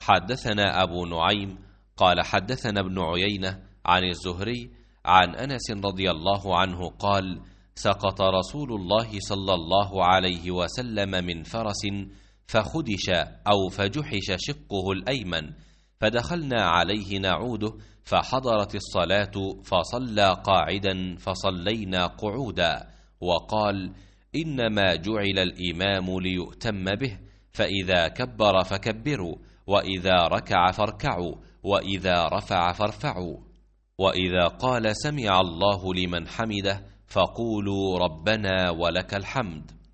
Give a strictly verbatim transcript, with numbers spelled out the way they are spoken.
حدثنا أبو نعيم قال حدثنا ابن عيينة عن الزهري عن أنس رضي الله عنه قال: سقط رسول الله صلى الله عليه وسلم من فرس فخدش أو فجحش شقه الأيمن، فدخلنا عليه نعوده فحضرت الصلاة فصلى قاعدا فصلينا قعودا، وقال: إنما جعل الإمام ليؤتم به، فإذا كبر فكبروا، وإذا ركع فاركعوا، وإذا رفع فارفعوا، وإذا قال سمع الله لمن حمده فقولوا ربنا ولك الحمد.